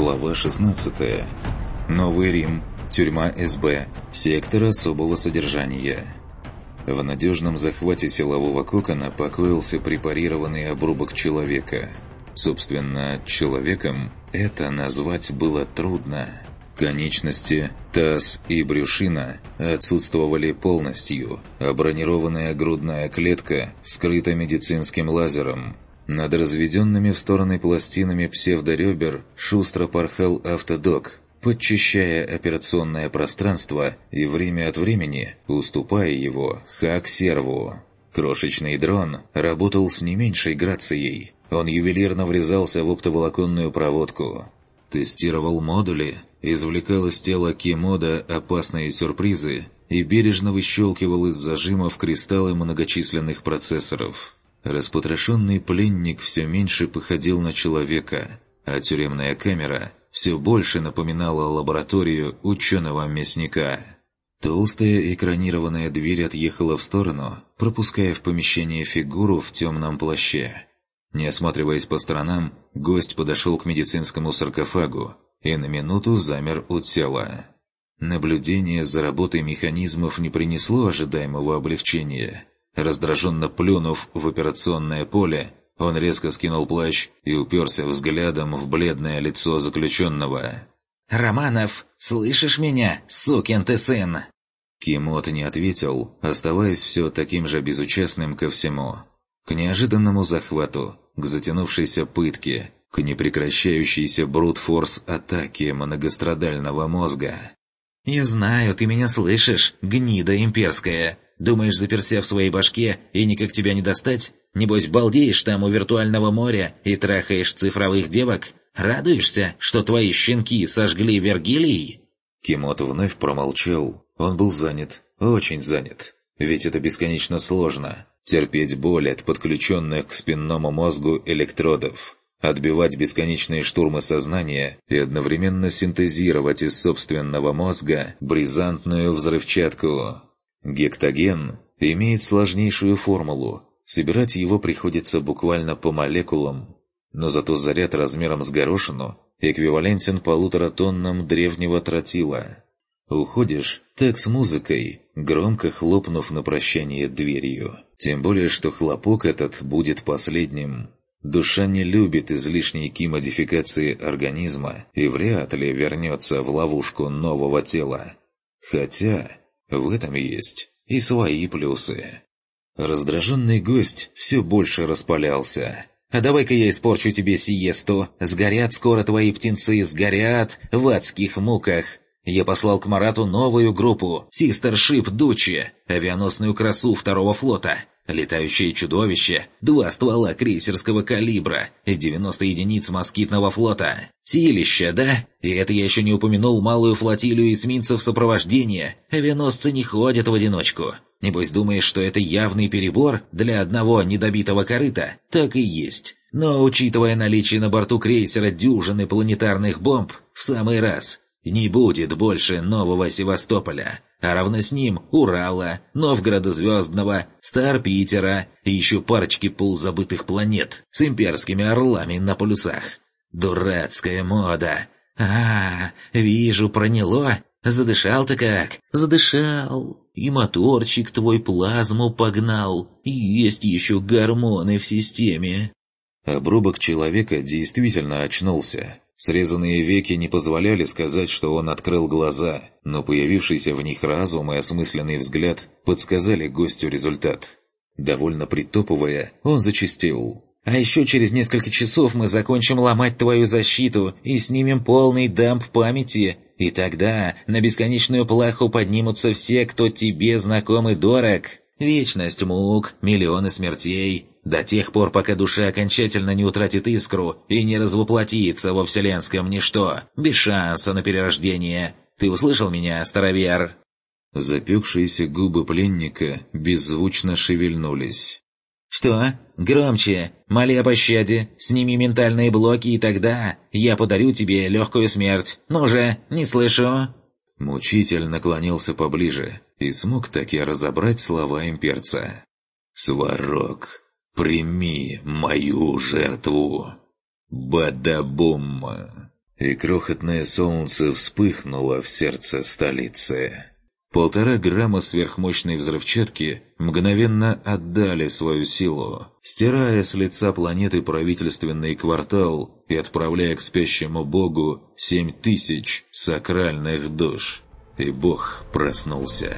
Глава 16. Новый Рим. Тюрьма СБ. Сектор особого содержания. В надежном захвате силового кокона покоился препарированный обрубок человека. Собственно, человеком это назвать было трудно. Конечности, таз и брюшина отсутствовали полностью, а бронированная грудная клетка вскрыта медицинским лазером. Над разведенными в стороны пластинами псевдоребер шустро порхал автодок, подчищая операционное пространство и время от времени уступая его хак-серву. Крошечный дрон работал с не меньшей грацией. Он ювелирно врезался в оптоволоконную проводку. Тестировал модули, извлекал из тела Ки-мода опасные сюрпризы и бережно выщелкивал из зажимов кристаллы многочисленных процессоров. Распотрошенный пленник все меньше походил на человека, а тюремная камера все больше напоминала лабораторию ученого-мясника. Толстая экранированная дверь отъехала в сторону, пропуская в помещение фигуру в темном плаще. Не осматриваясь по сторонам, гость подошел к медицинскому саркофагу и на минуту замер у тела. Наблюдение за работой механизмов не принесло ожидаемого облегчения. Раздраженно плюнув в операционное поле, он резко скинул плащ и уперся взглядом в бледное лицо заключенного. «Романов, слышишь меня, сукин ты сын?» Ки-мод не ответил, оставаясь все таким же безучастным ко всему. К неожиданному захвату, к затянувшейся пытке, к непрекращающейся брут-форс-атаке многострадального мозга. «Я знаю, ты меня слышишь, гнида имперская. Думаешь, заперся в своей башке и никак тебя не достать? Небось, балдеешь там у виртуального моря и трахаешь цифровых девок? Радуешься, что твои щенки сожгли Вергилий?» Ки-мод вновь промолчал. Он был занят, очень занят. Ведь это бесконечно сложно. Терпеть боль от подключенных к спинному мозгу электродов. Отбивать бесконечные штурмы сознания и одновременно синтезировать из собственного мозга бризантную взрывчатку. Гектоген имеет сложнейшую формулу. Собирать его приходится буквально по молекулам. Но зато заряд размером с горошину эквивалентен 1,5 тоннам древнего тротила. Уходишь, так с музыкой, громко хлопнув на прощание дверью. Тем более, что хлопок этот будет последним. Душа не любит излишней ки-модификации организма и вряд ли вернется в ловушку нового тела. Хотя в этом есть и свои плюсы. Раздраженный гость все больше распалялся. «А давай-ка я испорчу тебе сиесту. Сгорят скоро твои птенцы, сгорят в адских муках. Я послал к Марату новую группу «Систершип Дучи», авианосную красу второго флота, летающее чудовище, 2 ствола крейсерского калибра и 90 единиц москитного флота. Силище, да? И это я еще не упомянул малую флотилию эсминцев сопровождения. Авианосцы не ходят в одиночку. Небось думаешь, что это явный перебор для одного недобитого корыта? Так и есть. Но учитывая наличие на борту крейсера дюжины планетарных бомб, в самый раз. Не будет больше нового Севастополя, а равно с ним Урала, Новгорода Звездного, Стар-Питера и еще парочки полузабытых планет с имперскими орлами на полюсах. Дурацкая мода. Вижу, проняло. Задышал-то как? Задышал. И моторчик твой плазму погнал. Есть еще гормоны в системе. Обрубок человека действительно очнулся. Срезанные веки не позволяли сказать, что он открыл глаза, но появившийся в них разум и осмысленный взгляд подсказали гостю результат. Довольно притопывая, он зачастил. «А еще через несколько часов мы закончим ломать твою защиту и снимем полный дамп памяти, и тогда на бесконечную плаху поднимутся все, кто тебе знаком и дорог. Вечность мук, миллионы смертей, до тех пор, пока душа окончательно не утратит искру и не развоплотится во вселенском ничто, без шанса на перерождение. Ты услышал меня, старовер?» Запекшиеся губы пленника беззвучно шевельнулись. «Что? Громче! Моли о пощаде, сними ментальные блоки, и тогда я подарю тебе легкую смерть. Ну же, не слышу!» Мучитель наклонился поближе и смог таки разобрать слова имперца. «Сварог, прими мою жертву!» Бадабум! и крохотное солнце вспыхнуло в сердце столицы. 1,5 грамма сверхмощной взрывчатки мгновенно отдали свою силу, стирая с лица планеты правительственный квартал и отправляя к спящему богу 7000 сакральных душ. И бог проснулся.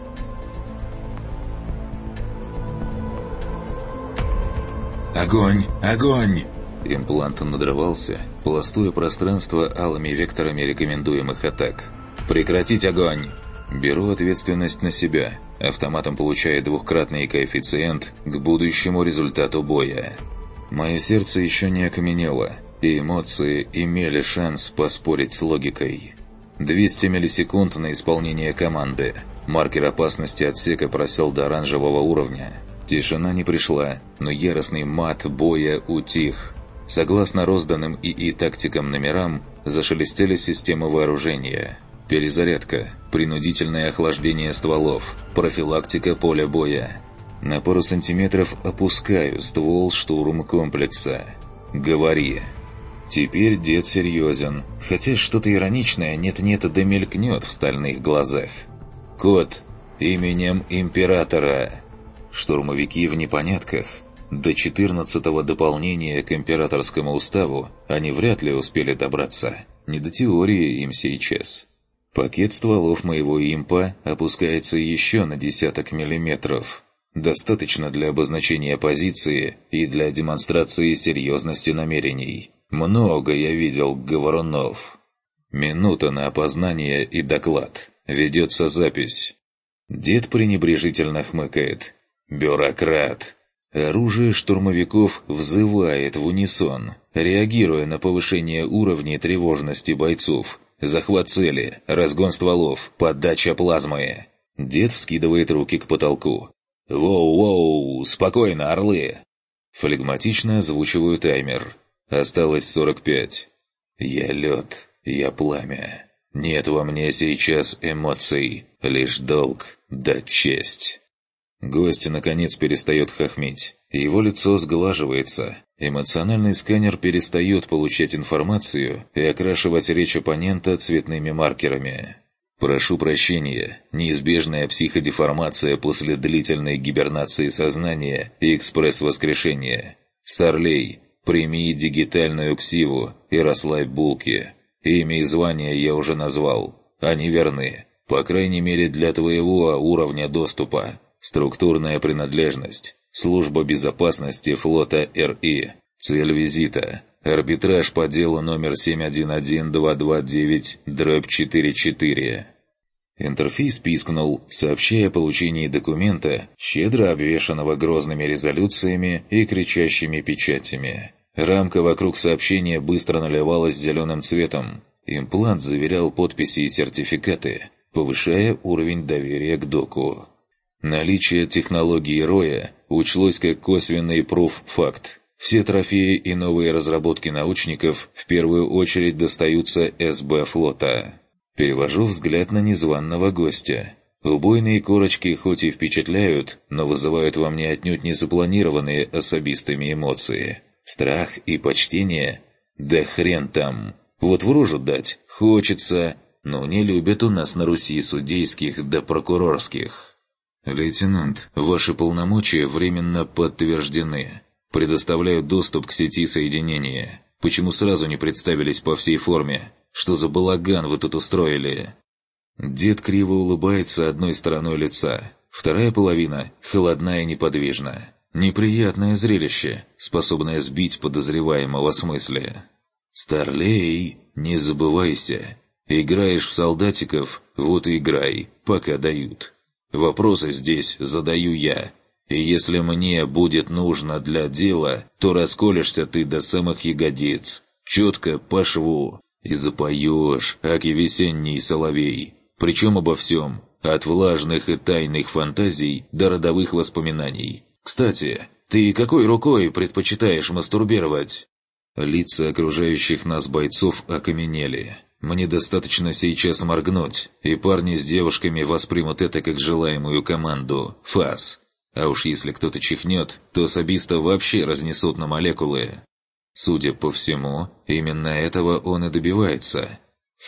«Огонь! Огонь!» Имплант надрывался, пластуя пространство алыми векторами рекомендуемых атак. «Прекратить огонь!» Беру ответственность на себя, автоматом получая 2-кратный коэффициент к будущему результату боя. Мое сердце еще не окаменело, и эмоции имели шанс поспорить с логикой. 200 миллисекунд на исполнение команды. Маркер опасности отсека просел до оранжевого уровня. Тишина не пришла, но яростный мат боя утих. Согласно розданным ИИ тактикам номерам, зашелестели системы вооружения. Перезарядка, принудительное охлаждение стволов, профилактика поля боя. На пару сантиметров опускаю ствол штурм-комплекса. «Говори». Теперь дед серьезен, хотя что-то ироничное нет-нет да мелькнет в стальных глазах. «Код. Именем Императора». Штурмовики в непонятках. До 14-го дополнения к императорскому уставу они вряд ли успели добраться. Не до теории им сейчас. Пакет стволов моего импа опускается еще на десяток миллиметров. Достаточно для обозначения позиции и для демонстрации серьезности намерений. Много я видел говорунов. Минута на опознание и доклад. Ведется запись. Дед пренебрежительно хмыкает. «Бюрократ». Оружие штурмовиков взывает в унисон, реагируя на повышение уровня тревожности бойцов. Захват цели, разгон стволов, подача плазмы. Дед вскидывает руки к потолку. «Воу-воу, спокойно, орлы!» Флегматично озвучиваю таймер. Осталось 45. Я лед, я пламя. Нет во мне сейчас эмоций, лишь долг да честь. Гость, наконец, перестает хохмить. Его лицо сглаживается. Эмоциональный сканер перестает получать информацию и окрашивать речь оппонента цветными маркерами. Прошу прощения, неизбежная психодеформация после длительной гибернации сознания и экспресс-воскрешения. Старлей, прими дигитальную ксиву и расслабь булки. Имя и звание я уже назвал. Они верны, по крайней мере для твоего уровня доступа. Структурная принадлежность. Служба безопасности флота РИ. Цель визита. Арбитраж по делу номер 711229/44. Интерфейс пискнул, сообщая о получении документа, щедро обвешанного грозными резолюциями и кричащими печатями. Рамка вокруг сообщения быстро наливалась зеленым цветом. Имплант заверял подписи и сертификаты, повышая уровень доверия к доку. Наличие технологии Роя учлось как косвенный пруф-факт. Все трофеи и новые разработки научников в первую очередь достаются СБ флота. Перевожу взгляд на незваного гостя. Убойные корочки хоть и впечатляют, но вызывают во мне отнюдь не запланированные особистыми эмоции. Страх и почтение? Да хрен там. Вот в рожу дать хочется, но не любят у нас на Руси судейских да прокурорских. «Лейтенант, ваши полномочия временно подтверждены. Предоставляю доступ к сети соединения. Почему сразу не представились по всей форме? Что за балаган вы тут устроили?» Дед криво улыбается одной стороной лица. Вторая половина холодна и неподвижна. Неприятное зрелище, способное сбить подозреваемого с мысли. «Старлей, не забывайся. Играешь в солдатиков, вот и играй, пока дают. Вопросы здесь задаю я, и если мне будет нужно для дела, то расколешься ты до самых ягодиц, четко по шву, и запоешь, аки весенний соловей, причем обо всем, от влажных и тайных фантазий до родовых воспоминаний. Кстати, ты какой рукой предпочитаешь мастурбировать?» Лица окружающих нас бойцов окаменели. Мне достаточно сейчас моргнуть, и парни с девушками воспримут это как желаемую команду «ФАС». А уж если кто-то чихнет, то особиста вообще разнесут на молекулы. Судя по всему, именно этого он и добивается.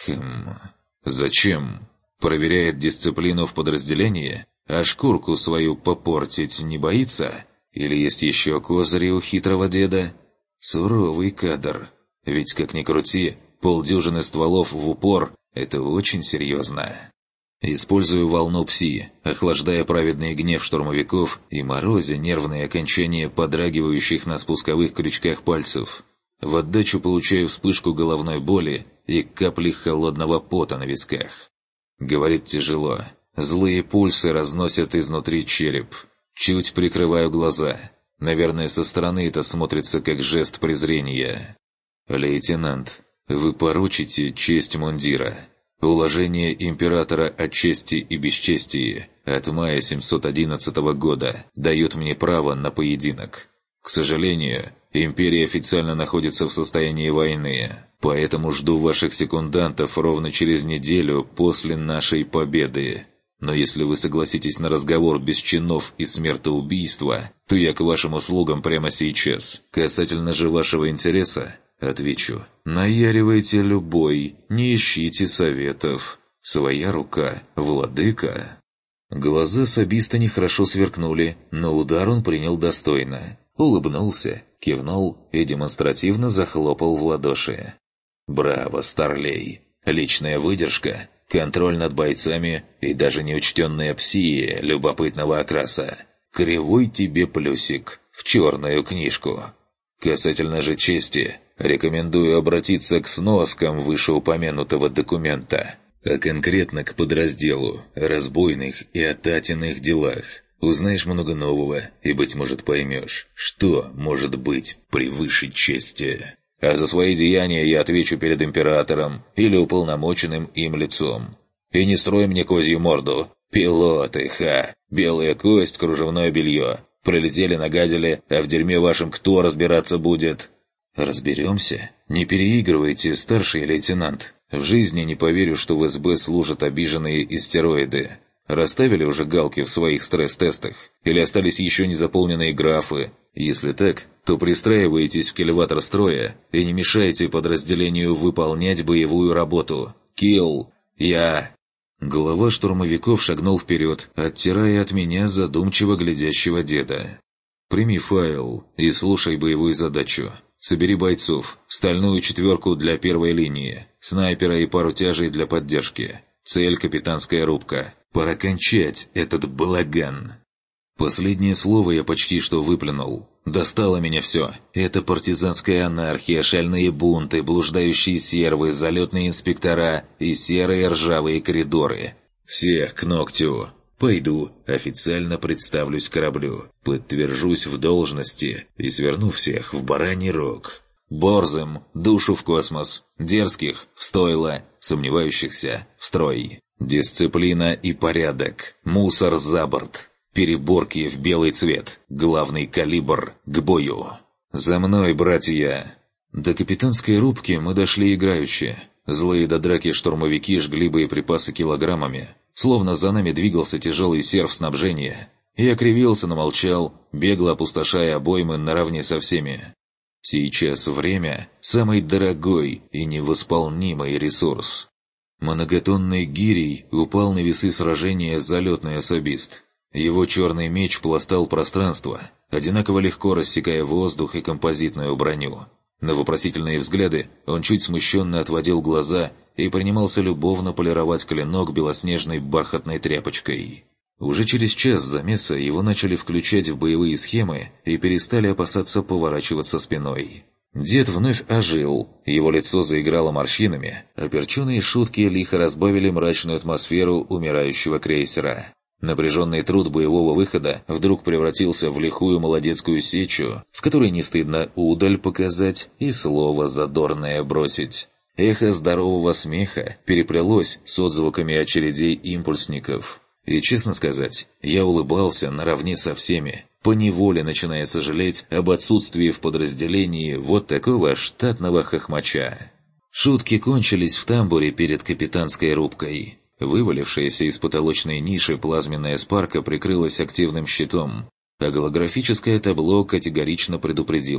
Зачем? Проверяет дисциплину в подразделении? А шкурку свою попортить не боится? Или есть еще козыри у хитрого деда? Суровый кадр. Ведь, как ни крути, полдюжины стволов в упор – это очень серьезно. Использую волну пси, охлаждая праведный гнев штурмовиков и морозя нервные окончания подрагивающих на спусковых крючках пальцев. В отдачу получаю вспышку головной боли и капли холодного пота на висках. Говорит тяжело. Злые пульсы разносят изнутри череп. Чуть прикрываю глаза. Наверное, со стороны это смотрится как жест презрения. «Лейтенант, вы порочите честь мундира. Уложение императора о чести и бесчестии от мая 711 года дают мне право на поединок. К сожалению, империя официально находится в состоянии войны, поэтому жду ваших секундантов ровно через неделю после нашей победы. Но если вы согласитесь на разговор без чинов и смертоубийства, то я к вашим услугам прямо сейчас. Касательно же вашего интереса, отвечу: наяривайте любой, не ищите советов. Своя рука, владыка». Глаза сабиста нехорошо сверкнули, но удар он принял достойно. Улыбнулся, кивнул и демонстративно захлопал в ладоши. «Браво, старлей! Личная выдержка, контроль над бойцами и даже неучтенная псия любопытного окраса. Кривой тебе плюсик в черную книжку. Касательно же чести, рекомендую обратиться к сноскам вышеупомянутого документа, а конкретно к подразделу «Разбойных и отатенных делах». Узнаешь много нового и, быть может, поймешь, что может быть превыше чести. А за свои деяния я отвечу перед императором или уполномоченным им лицом. И не строй мне козью морду. Пилоты, белая кость, кружевное белье. Пролетели, нагадили, а в дерьме вашем кто разбираться будет? Разберемся. Не переигрывайте, старший лейтенант. В жизни не поверю, что в СБ служат обиженные истероиды. Расставили уже галки в своих стресс-тестах? Или остались еще не заполненные графы? Если так, то пристраивайтесь в кильватор строя и не мешайте подразделению выполнять боевую работу. Килл! Я... Глава штурмовиков шагнул вперед, оттирая от меня задумчиво глядящего деда. «Прими файл и слушай боевую задачу. Собери бойцов, стальную четверку для первой линии, снайпера и пару тяжей для поддержки. Цель — капитанская рубка. Пора кончать этот балаган». Последнее слово я почти что выплюнул. Достало меня все. Это партизанская анархия, шальные бунты, блуждающие сервы, залетные инспектора и серые ржавые коридоры. Всех к ногтю. Пойду, официально представлюсь кораблю, подтвержусь в должности и сверну всех в бараний рог. Борзым — душу в космос, дерзких — в стойло, сомневающихся — в строй. Дисциплина и порядок, мусор за борт. Переборки в белый цвет, главный калибр к бою. «За мной, братья!» До капитанской рубки мы дошли играючи. Злые до драки штурмовики жгли боеприпасы килограммами, словно за нами двигался тяжелый серф снабжения. Я кривился, но молчал, бегло опустошая обоймы наравне со всеми. Сейчас время – самый дорогой и невосполнимый ресурс. Многотонной гирей упал на весы сражения залетный особист. Его черный меч пластал пространство, одинаково легко рассекая воздух и композитную броню. На вопросительные взгляды он чуть смущенно отводил глаза и принимался любовно полировать клинок белоснежной бархатной тряпочкой. Уже через час замеса его начали включать в боевые схемы и перестали опасаться поворачиваться спиной. Дед вновь ожил, его лицо заиграло морщинами, а перченые шутки лихо разбавили мрачную атмосферу умирающего крейсера. Напряженный труд боевого выхода вдруг превратился в лихую молодецкую сечу, в которой не стыдно удаль показать и слово задорное бросить. Эхо здорового смеха переплелось с отзвуками очередей импульсников. И, честно сказать, я улыбался наравне со всеми, поневоле начиная сожалеть об отсутствии в подразделении вот такого штатного хохмача. Шутки кончились в тамбуре перед капитанской рубкой. Вывалившаяся из потолочной ниши плазменная спарка прикрылась активным щитом, а голографическое табло категорично предупредило: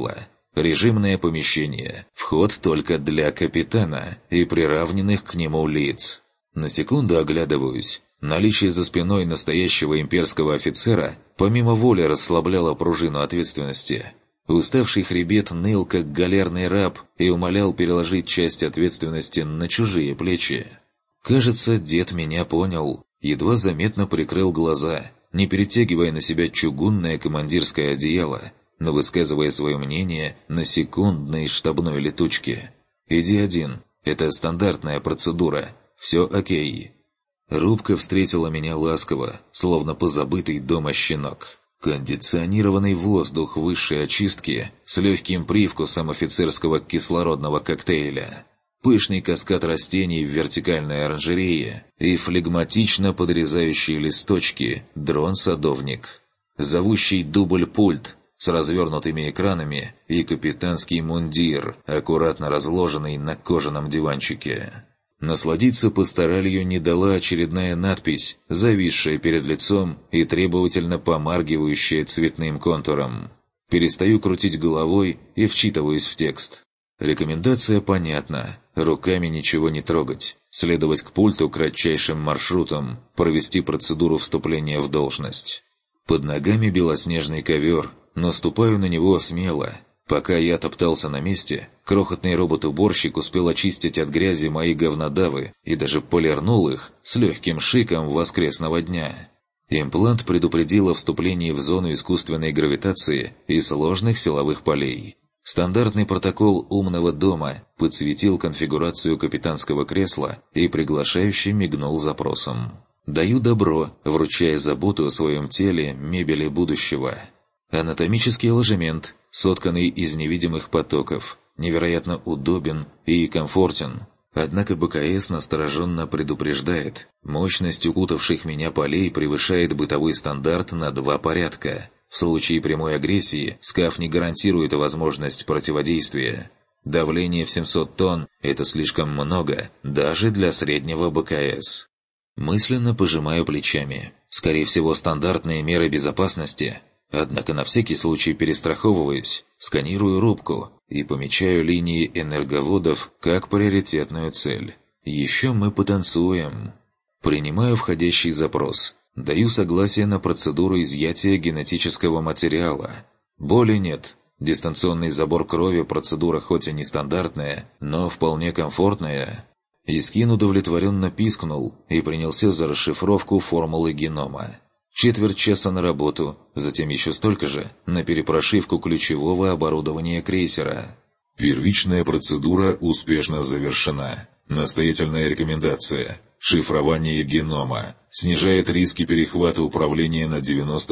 Режимное помещение. Вход только для капитана и приравненных к нему лиц. На секунду оглядываюсь. Наличие за спиной настоящего имперского офицера помимо воли расслабляло пружину ответственности. Уставший хребет ныл, как галерный раб, и умолял переложить часть ответственности на чужие плечи. Кажется, дед меня понял. Едва заметно прикрыл глаза, не перетягивая на себя чугунное командирское одеяло, но высказывая свое мнение на секундной штабной летучке. «Иди один. Это стандартная процедура. Все окей». Рубка встретила меня ласково, словно позабытый дома щенок. Кондиционированный воздух высшей очистки с легким привкусом офицерского кислородного коктейля. Пышный каскад растений в вертикальной оранжерее и флегматично подрезающие листочки дрон-садовник. Зовущий дубль-пульт с развернутыми экранами и капитанский мундир, аккуратно разложенный на кожаном диванчике. Насладиться пасторалью не дала очередная надпись, зависшая перед лицом и требовательно помаргивающая цветным контуром. Перестаю крутить головой и вчитываюсь в текст. Рекомендация понятна. Руками ничего не трогать. Следовать к пульту кратчайшим маршрутом. Провести процедуру вступления в должность. Под ногами белоснежный ковер, но ступаю на него смело. Пока я топтался на месте, крохотный робот-уборщик успел очистить от грязи мои говнодавы и даже полирнул их с легким шиком воскресного дня. Имплант предупредил о вступлении в зону искусственной гравитации и сложных силовых полей. Стандартный протокол умного дома подсветил конфигурацию капитанского кресла и приглашающе мигнул запросом. Даю добро, вручая заботу о своем теле мебели будущего. Анатомический ложемент, сотканный из невидимых потоков, невероятно удобен и комфортен. Однако БКС настороженно предупреждает, мощность укутавших меня полей превышает бытовой стандарт на 2 порядка. В случае прямой агрессии СКАФ не гарантирует возможность противодействия. Давление в 700 тонн – это слишком много, даже для среднего БКС. Мысленно пожимаю плечами. Скорее всего, стандартные меры безопасности. Однако на всякий случай перестраховываюсь, сканирую рубку и помечаю линии энерговодов как приоритетную цель. Еще мы потанцуем. Принимаю входящий запрос. Даю согласие на процедуру изъятия генетического материала. Боли нет. Дистанционный забор крови – процедура хоть и нестандартная, но вполне комфортная. Искин удовлетворенно пискнул и принялся за расшифровку формулы генома. Четверть часа на работу, затем еще столько же на перепрошивку ключевого оборудования крейсера. Первичная процедура успешно завершена. Настоятельная рекомендация. Шифрование генома. Снижает риски перехвата управления на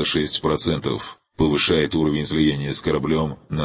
96%. Повышает уровень слияния с кораблем на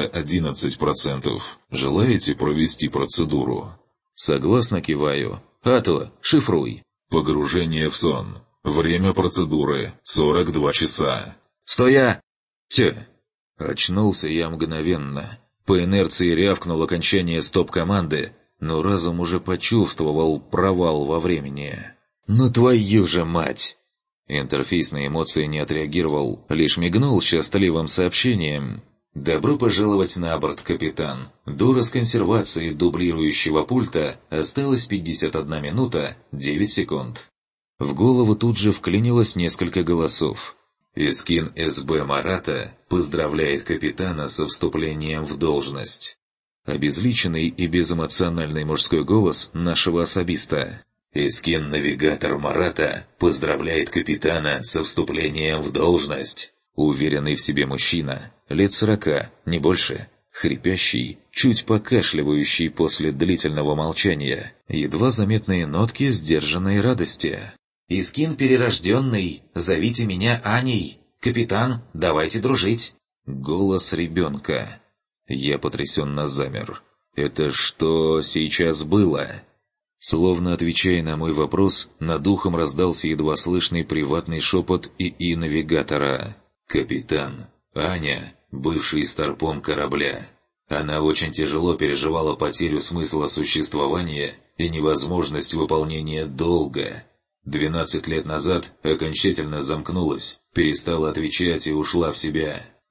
311%. Желаете провести процедуру? Согласно киваю. А то, шифруй. Погружение в сон. Время процедуры – 42 часа. Стоя! Тя! Очнулся я мгновенно. По инерции рявкнул окончание стоп-команды, но разум уже почувствовал провал во времени. «Ну твою же мать!» Интерфейс на эмоции не отреагировал, лишь мигнул счастливым сообщением. «Добро пожаловать на борт, капитан. До расконсервации дублирующего пульта осталось 51 минута 9 секунд». В голову тут же вклинилось несколько голосов. Искин СБ Марата поздравляет капитана со вступлением в должность. Обезличенный и безэмоциональный мужской голос нашего особиста. Искин-навигатор Марата поздравляет капитана со вступлением в должность. Уверенный в себе мужчина, лет 40, не больше, хрипящий, чуть покашливающий после длительного молчания, едва заметные нотки сдержанной радости. «Искин перерожденный, зовите меня Аней. Капитан, давайте дружить». Голос ребенка. Я потрясенно замер. «Это что сейчас было?» Словно отвечая на мой вопрос, над ухом раздался едва слышный приватный шепот ИИ навигатора. «Капитан, Аня, бывший старпом корабля. Она очень тяжело переживала потерю смысла существования и невозможность выполнения долга. 12 лет назад окончательно замкнулась, перестала отвечать и ушла в себя.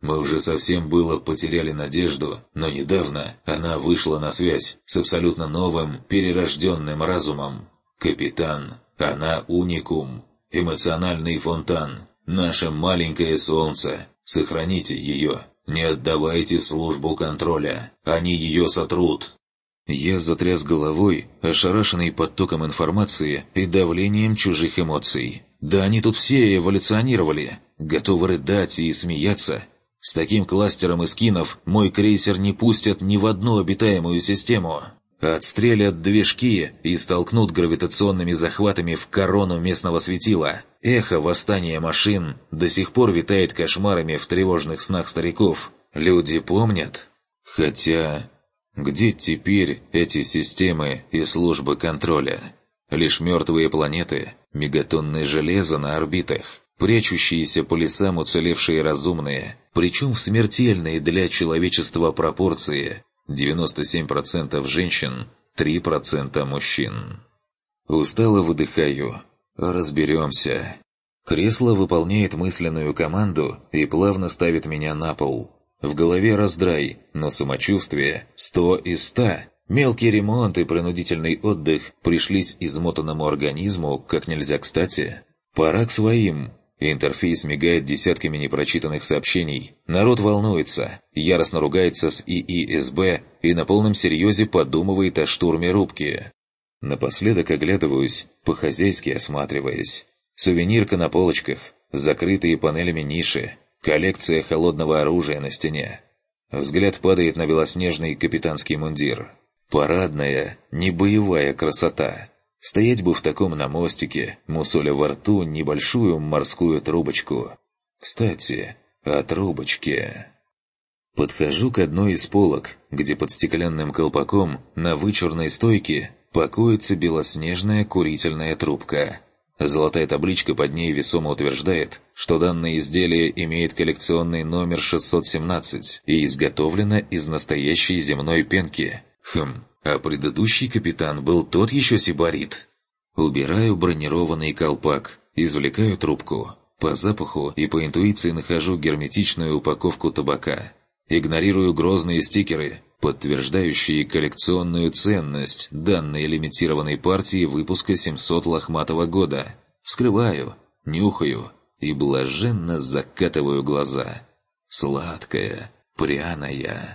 Мы уже совсем было потеряли надежду, но недавно она вышла на связь с абсолютно новым, перерожденным разумом. Капитан, она уникум, эмоциональный фонтан, наше маленькое солнце. Сохраните ее, не отдавайте в службу контроля, они ее сотрут». Я затряс головой, ошарашенный потоком информации и давлением чужих эмоций. Да они тут все эволюционировали, готовы рыдать и смеяться. С таким кластером эскинов мой крейсер не пустят ни в одну обитаемую систему. Отстрелят движки и столкнут гравитационными захватами в корону местного светила. Эхо восстания машин до сих пор витает кошмарами в тревожных снах стариков. Люди помнят? Хотя... где теперь эти системы и службы контроля? Лишь мертвые планеты, мегатонны железа на орбитах, прячущиеся по лесам уцелевшие разумные, причем в смертельные для человечества пропорции. 97% женщин, 3% мужчин. Устало выдыхаю. Разберемся. Кресло выполняет мысленную команду и плавно ставит меня на пол. В голове раздрай, но самочувствие 100 из 100. Мелкий ремонт и принудительный отдых пришлись измотанному организму как нельзя кстати. Пора к своим. Интерфейс мигает десятками непрочитанных сообщений. Народ волнуется, яростно ругается с ИИСБ и на полном серьезе подумывает о штурме рубки. Напоследок оглядываюсь, по-хозяйски осматриваясь. Сувенирка на полочках, закрытые панелями ниши, коллекция холодного оружия на стене. Взгляд падает на белоснежный капитанский мундир. Парадная, не боевая красота. Стоять бы в таком на мостике, мусоля во рту небольшую морскую трубочку. Кстати, о трубочке. Подхожу к одной из полок, где под стеклянным колпаком на вычурной стойке покоится белоснежная курительная трубка. Золотая табличка под ней весомо утверждает, что данное изделие имеет коллекционный номер 617 и изготовлено из настоящей земной пенки. А предыдущий капитан был тот еще сибарит. Убираю бронированный колпак, извлекаю трубку. По запаху и по интуиции нахожу герметичную упаковку табака. Игнорирую грозные стикеры, подтверждающие коллекционную ценность данной лимитированной партии выпуска 700 лохматого года. Вскрываю, нюхаю и блаженно закатываю глаза. Сладкая, пряная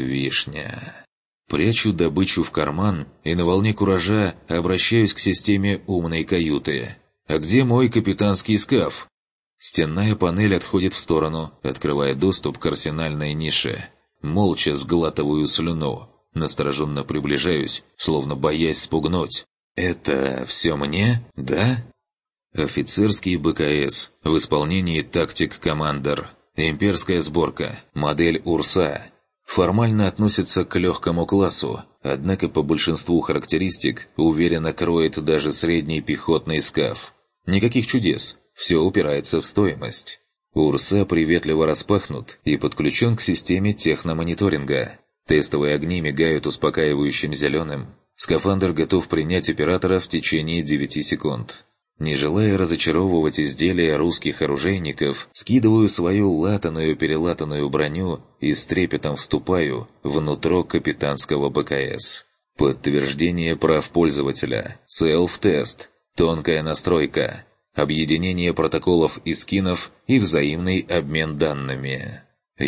вишня. Прячу добычу в карман и на волне куража обращаюсь к системе умной каюты. «А где мой капитанский скаф?» Стенная панель отходит в сторону, открывая доступ к арсенальной нише. Молча сглатываю слюну. Настороженно приближаюсь, словно боясь спугнуть. «Это все мне, да?» Офицерский БКС в исполнении «Тактик Командер». Имперская сборка, модель «Урса». Формально относится к легкому классу, однако по большинству характеристик уверенно кроет даже средний пехотный скаф. Никаких чудес, все упирается в стоимость. Урса приветливо распахнут и подключен к системе техномониторинга. Тестовые огни мигают успокаивающим зеленым. Скафандр готов принять оператора в течение 9 секунд. Не желая разочаровывать изделия русских оружейников, скидываю свою латаную-перелатанную броню и с трепетом вступаю внутрь капитанского БКС. Подтверждение прав пользователя, селф-тест, тонкая настройка, объединение протоколов и скинов и взаимный обмен данными.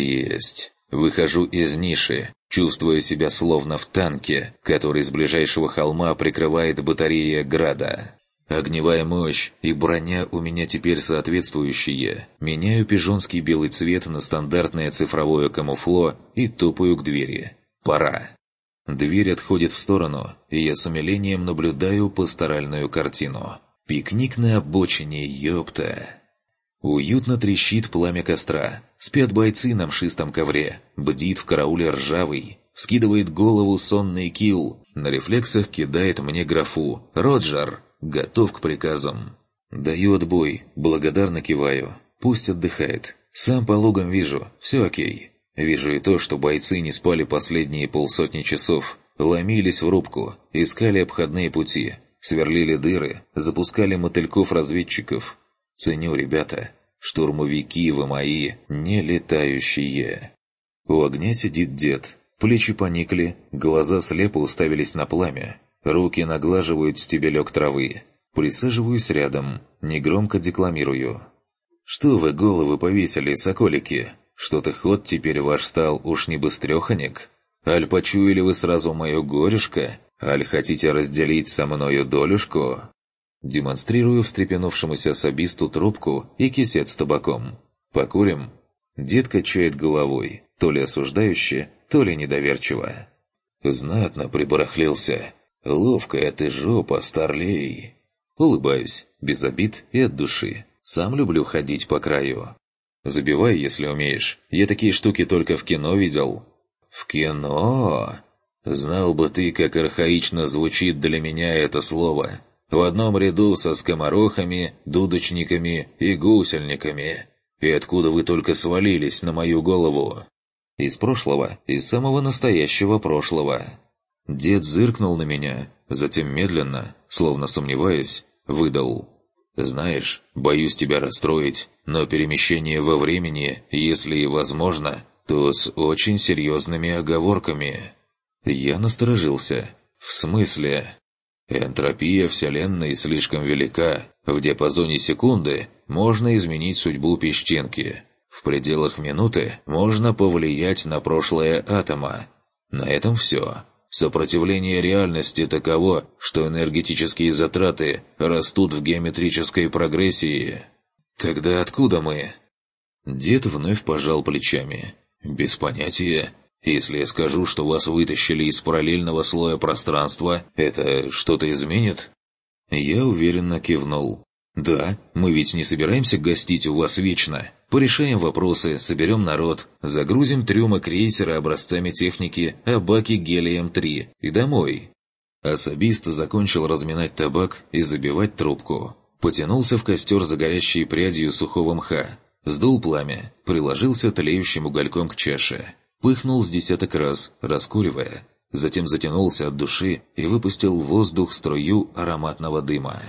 Есть. Выхожу из ниши, чувствуя себя словно в танке, который с ближайшего холма прикрывает батарея «Града». Огневая мощь и броня у меня теперь соответствующие. Меняю пижонский белый цвет на стандартное цифровое камуфло и топаю к двери. Пора. Дверь отходит в сторону, и я с умилением наблюдаю пасторальную картину. Пикник на обочине, ёпта. Уютно трещит пламя костра. Спят бойцы на мшистом ковре. Бдит в карауле ржавый. Скидывает голову сонный Килл. На рефлексах кидает мне графу. «Роджер!» Готов к приказам. Даю отбой, благодарно киваю. Пусть отдыхает. Сам по логам вижу, все окей. Вижу и то, что бойцы не спали последние полсотни часов. Ломились в рубку, искали обходные пути, сверлили дыры, запускали мотыльков-разведчиков. Ценю, ребята. Штурмовики вы мои, не летающие. У огня сидит дед. Плечи поникли, глаза слепо уставились на пламя. Руки наглаживают стебелек травы. Присаживаюсь рядом, негромко декламирую. «Что вы головы повесили, соколики? Что-то ход теперь ваш стал уж не быстреханик? Аль почуяли вы сразу мое горюшко? Аль хотите разделить со мною долюшку?» Демонстрирую встрепенувшемуся особисту трубку и кисет с табаком. «Покурим?» Дед качает головой, то ли осуждающе, то ли недоверчиво. «Знатно прибарахлился. Ловкая ты жопа, старлей!» Улыбаюсь, без обид и от души. Сам люблю ходить по краю. «Забивай, если умеешь. Я такие штуки только в кино видел». «В кино? Знал бы ты, как архаично звучит для меня это слово. В одном ряду со скоморохами, дудочниками и гусельниками. И откуда вы только свалились на мою голову?» «Из прошлого, из самого настоящего прошлого». Дед зыркнул на меня, затем медленно, словно сомневаясь, выдал. «Знаешь, боюсь тебя расстроить, но перемещение во времени, если и возможно, то с очень серьезными оговорками». Я насторожился. «В смысле?» «Энтропия Вселенной слишком велика. В диапазоне секунды можно изменить судьбу песчинки. В пределах минуты можно повлиять на прошлое атома. На этом все. Сопротивление реальности таково, что энергетические затраты растут в геометрической прогрессии». «Тогда откуда мы?» Дед вновь пожал плечами. «Без понятия. Если я скажу, что вас вытащили из параллельного слоя пространства, это что-то изменит?» Я уверенно кивнул. «Да, мы ведь не собираемся гостить у вас вечно. Порешаем вопросы, соберем народ, загрузим трюмы крейсера образцами техники, а баки гелием-3 и домой». Особист закончил разминать табак и забивать трубку. Потянулся в костер за горящей прядью сухого мха. Сдул пламя, приложился тлеющим угольком к чаше. Пыхнул с десяток раз, раскуривая. Затем затянулся от души и выпустил в воздух струю ароматного дыма.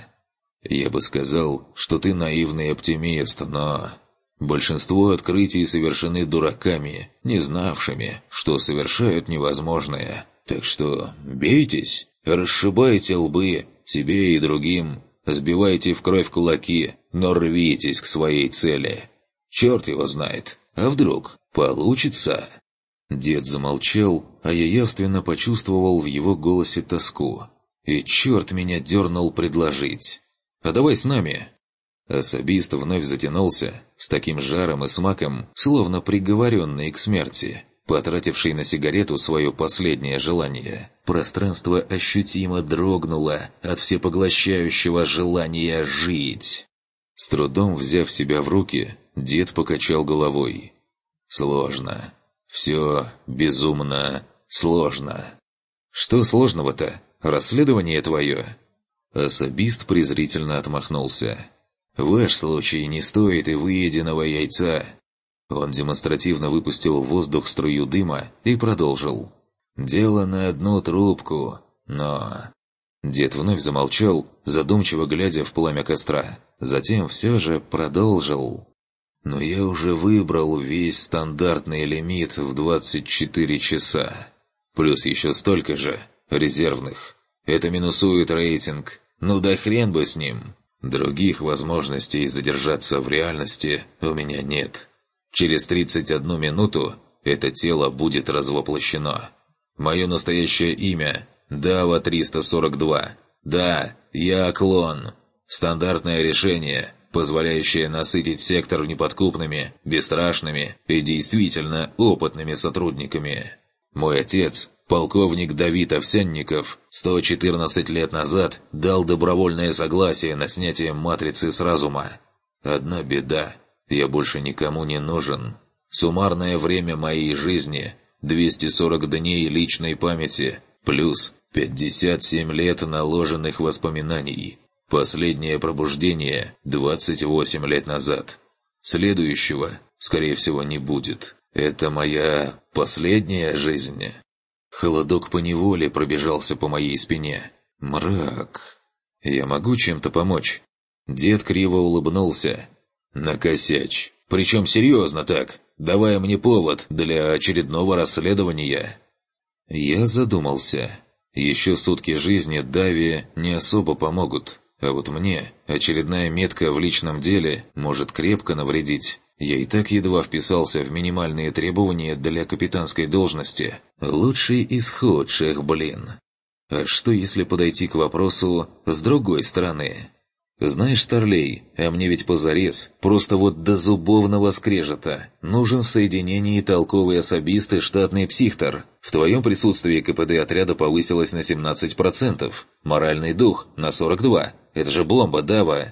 «Я бы сказал, что ты наивный оптимист, но... большинство открытий совершены дураками, не знавшими, что совершают невозможное. Так что бейтесь, расшибайте лбы себе и другим, сбивайте в кровь кулаки, но рвитесь к своей цели. Черт его знает, а вдруг получится?» Дед замолчал, а я явственно почувствовал в его голосе тоску. И черт меня дернул предложить. «А давай с нами!» Особист вновь затянулся, с таким жаром и смаком, словно приговоренный к смерти, потративший на сигарету свое последнее желание. Пространство ощутимо дрогнуло от всепоглощающего желания жить. С трудом взяв себя в руки, дед покачал головой. «Сложно. Все безумно сложно». «Что сложного-то? Расследование твое?» Особист презрительно отмахнулся. «Ваш случай не стоит и выеденного яйца». Он демонстративно выпустил в воздух струю дыма и продолжил. «Дело на одну трубку, но...» Дед вновь замолчал, задумчиво глядя в пламя костра. Затем все же продолжил. «Но я уже выбрал весь стандартный лимит в 24 часа. Плюс еще столько же резервных. Это минусует рейтинг. Ну да хрен бы с ним. Других возможностей задержаться в реальности у меня нет. Через 31 минуту это тело будет развоплощено. Мое настоящее имя – Дава-342. Да, я клон. Стандартное решение, позволяющее насытить сектор неподкупными, бесстрашными и действительно опытными сотрудниками. Мой отец, полковник Давид Овсянников, 114 лет назад дал добровольное согласие на снятие матрицы с разума. Одна беда – я больше никому не нужен. Суммарное время моей жизни – 240 дней личной памяти, плюс 57 лет наложенных воспоминаний. Последнее пробуждение 28 лет назад. Следующего, скорее всего, не будет. Это моя последняя жизнь. Холодок поневоле пробежался по моей спине. Мрак. Я могу чем-то помочь? Дед криво улыбнулся. «Накосячь. Причем серьезно так, давая мне повод для очередного расследования». Я задумался. Еще сутки жизни Дави не особо помогут, а вот мне очередная метка в личном деле может крепко навредить. Я и так едва вписался в минимальные требования для капитанской должности. Лучший из худших, блин. А что если подойти к вопросу с другой стороны? Знаешь, Старлей, а мне ведь позарез, просто вот до зубовного скрежета. Нужен в соединении толковый особист и штатный психтор. В твоем присутствии КПД отряда повысилось на 17%, моральный дух на 42%. Это же бомба, Дава.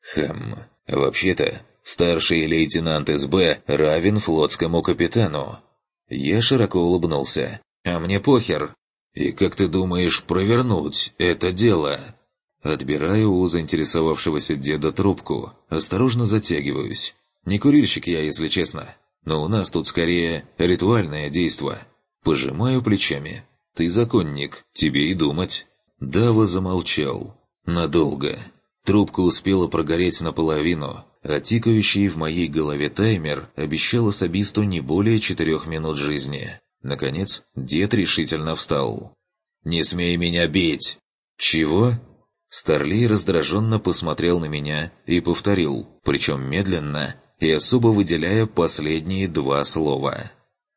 Вообще-то, старший лейтенант СБ равен флотскому капитану. Я широко улыбнулся. А мне похер. И как ты думаешь провернуть это дело? Отбираю у заинтересовавшегося деда трубку, осторожно затягиваюсь. Не курильщик я, если честно, но у нас тут скорее ритуальное действо. Пожимаю плечами. Ты законник, тебе и думать. Дава замолчал. Надолго. Трубка успела прогореть наполовину, а тикающий в моей голове таймер обещал особисту не более 4 минут жизни. Наконец, дед решительно встал. «Не смей меня бить!» «Чего?» Старлей раздраженно посмотрел на меня и повторил, причем медленно и особо выделяя последние 2 слова.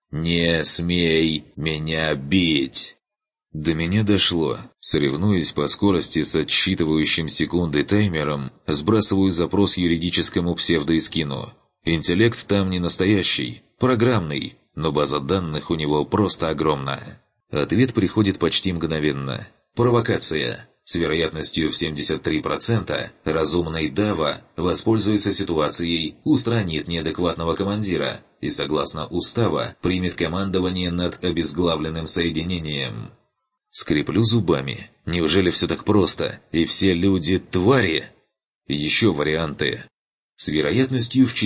«Не смей меня бить!» До меня дошло. Соревнуясь по скорости с отсчитывающим секунды таймером, сбрасываю запрос юридическому псевдоискину. Интеллект там не настоящий, программный, но база данных у него просто огромна. Ответ приходит почти мгновенно. Провокация. С вероятностью в 73% разумный Дава воспользуется ситуацией, устранит неадекватного командира и, согласно устава, примет командование над обезглавленным соединением. Скреплю зубами. Неужели все так просто, и все люди твари? Еще варианты. С вероятностью в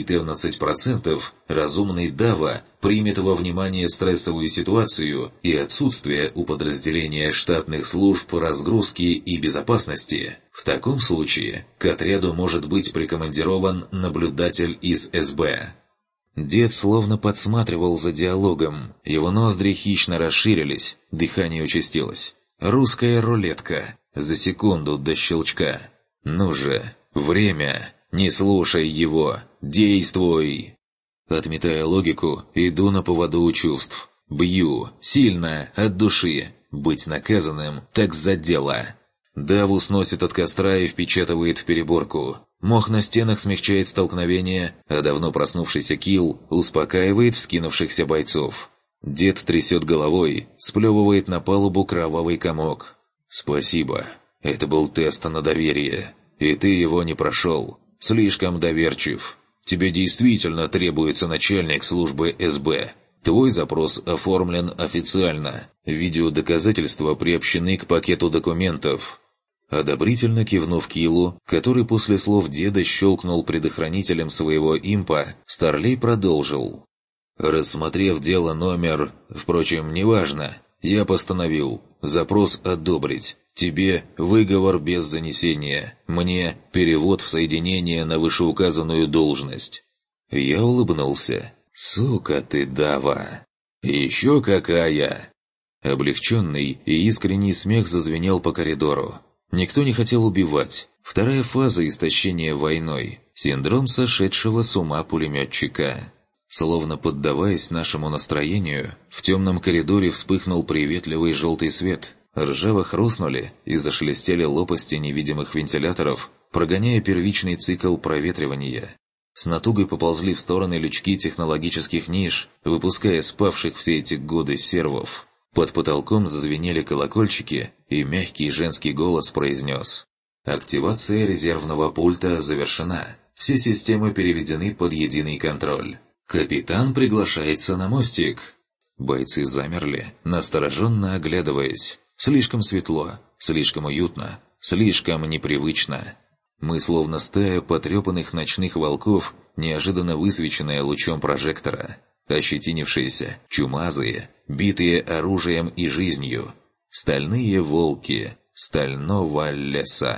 14% разумный Дава примет во внимание стрессовую ситуацию и отсутствие у подразделения штатных служб разгрузки и безопасности. В таком случае к отряду может быть прикомандирован наблюдатель из СБ. Дед словно подсматривал за диалогом. Его ноздри хищно расширились, дыхание участилось. Русская рулетка. За секунду до щелчка. Ну же, время. Не слушай его. Действуй. Отметая логику, иду на поводу у чувств. Бью. Сильно, от души. Быть наказанным, так за дело. Даву сносит от костра и впечатывает в переборку. Мох на стенах смягчает столкновение, а давно проснувшийся Килл успокаивает вскинувшихся бойцов. Дед трясет головой, сплевывает на палубу кровавый комок. «Спасибо. Это был тест на доверие. И ты его не прошел. Слишком доверчив. Тебе действительно требуется начальник службы СБ. Твой запрос оформлен официально. Видеодоказательства приобщены к пакету документов». Одобрительно кивнув Киллу, который после слов деда щелкнул предохранителем своего импа, Старлей продолжил. «Рассмотрев дело номер... Впрочем, неважно. Я постановил. Запрос одобрить. Тебе выговор без занесения. Мне перевод в соединение на вышеуказанную должность». Я улыбнулся. «Сука ты, Дава!» «Еще какая!» Облегченный и искренний смех зазвенел по коридору. Никто не хотел убивать. Вторая фаза истощения войной. Синдром сошедшего с ума пулеметчика. Словно поддаваясь нашему настроению, в темном коридоре вспыхнул приветливый желтый свет. Ржаво хрустнули и зашелестели лопасти невидимых вентиляторов, прогоняя первичный цикл проветривания. С натугой поползли в стороны лючки технологических ниш, выпуская спавших все эти годы сервов. Под потолком зазвенели колокольчики, и мягкий женский голос произнес: «Активация резервного пульта завершена. Все системы переведены под единый контроль. Капитан приглашается на мостик». Бойцы замерли, настороженно оглядываясь. Слишком светло, слишком уютно, слишком непривычно. Мы словно стая потрепанных ночных волков, неожиданно высвеченная лучом прожектора. Ощетинившиеся, чумазые, битые оружием и жизнью. Стальные волки стального леса.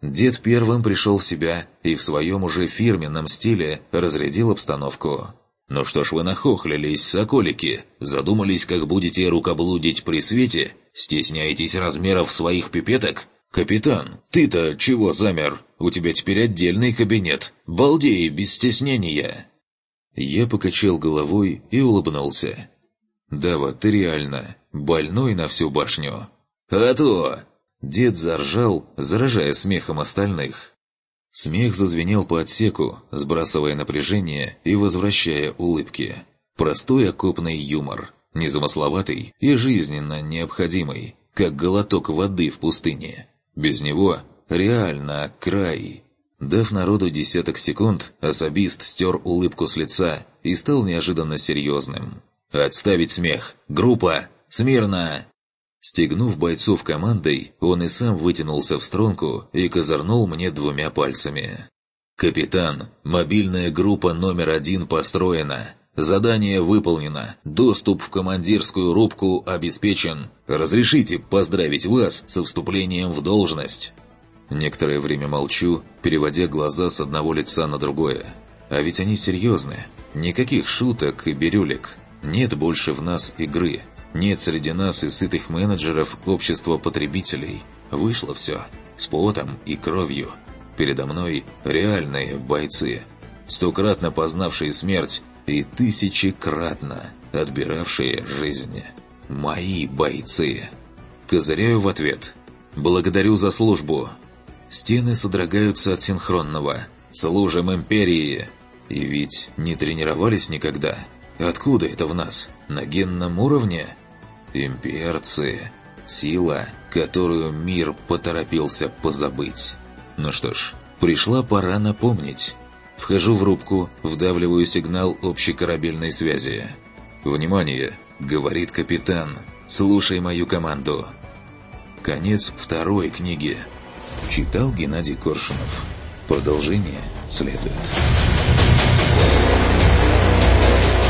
Дед первым пришел в себя и в своем уже фирменном стиле разрядил обстановку. «Ну что ж вы нахохлились, соколики? Задумались, как будете рукоблудить при свете? Стесняетесь размеров своих пипеток? Капитан, ты-то чего замер? У тебя теперь отдельный кабинет. Балдей без стеснения!» Я покачал головой и улыбнулся. «Дава, ты реально больной на всю башню». «А то!» Дед заржал, заражая смехом остальных. Смех зазвенел по отсеку, сбрасывая напряжение и возвращая улыбки. Простой окопный юмор, незамысловатый и жизненно необходимый, как глоток воды в пустыне. Без него реально край. Дав народу десяток секунд, особист стер улыбку с лица и стал неожиданно серьезным. «Отставить смех! Группа! Смирно!» Стегнув бойцов командой, он и сам вытянулся в струнку и козырнул мне 2 пальцами. «Капитан, мобильная группа номер 1 построена. Задание выполнено. Доступ в командирскую рубку обеспечен. Разрешите поздравить вас со вступлением в должность». Некоторое время молчу, переводя глаза с одного лица на другое. А ведь они серьезны. Никаких шуток и бирюлек. Нет больше в нас игры. Нет среди нас и сытых менеджеров общества потребителей. Вышло все. С потом и кровью. Передо мной реальные бойцы. 100-кратно познавшие смерть и 1000-кратно отбиравшие жизнь. Мои бойцы. Козыряю в ответ. Благодарю за службу. Стены содрогаются от синхронного. Служим империи. И ведь не тренировались никогда. Откуда это в нас? На генном уровне? Имперцы. Сила, которую мир поторопился позабыть. Ну что ж, пришла пора напомнить. Вхожу в рубку, вдавливаю сигнал общекорабельной связи. «Внимание!» — говорит капитан. «Слушай мою команду». Конец 2 книги. Читал Геннадий Коршунов. Продолжение следует.